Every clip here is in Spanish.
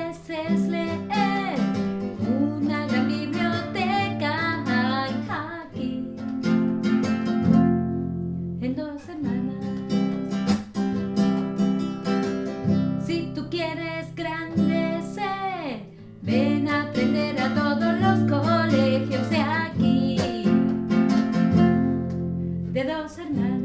es leer una gran biblioteca hay aquí en Dos Hermanas. Si tú quieres engrandecer, ven a aprender a todos los colegios de aquí de Dos Hermanas.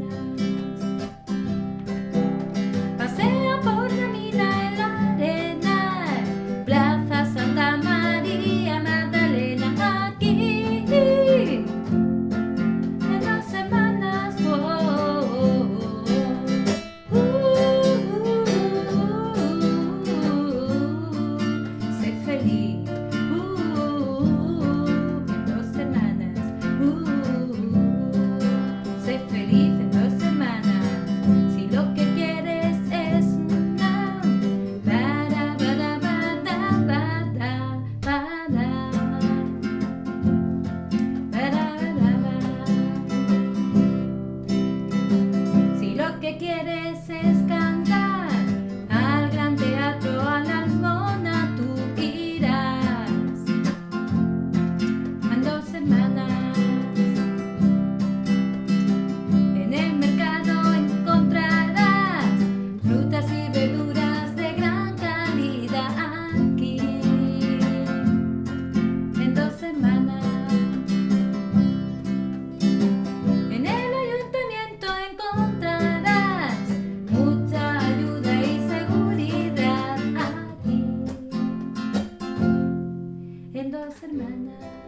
Pasea por la mina en la arena, Plaza Santa María Magdalena, aquí en Dos Hermanas. Sé feliz en Dos Hermanas. Sé feliz en Dos Hermanas. Si lo que quieres es una para bada bada bada bada bada bada. Si lo que quieres es cantar al gran teatro, a la Almona, tú irás a Dos Hermanas. En el mercado encontrarás frutas y verduras de gran calidad aquí en Dos Hermanas. En el ayuntamiento encontrarás mucha ayuda y seguridad aquí en Dos Hermanas.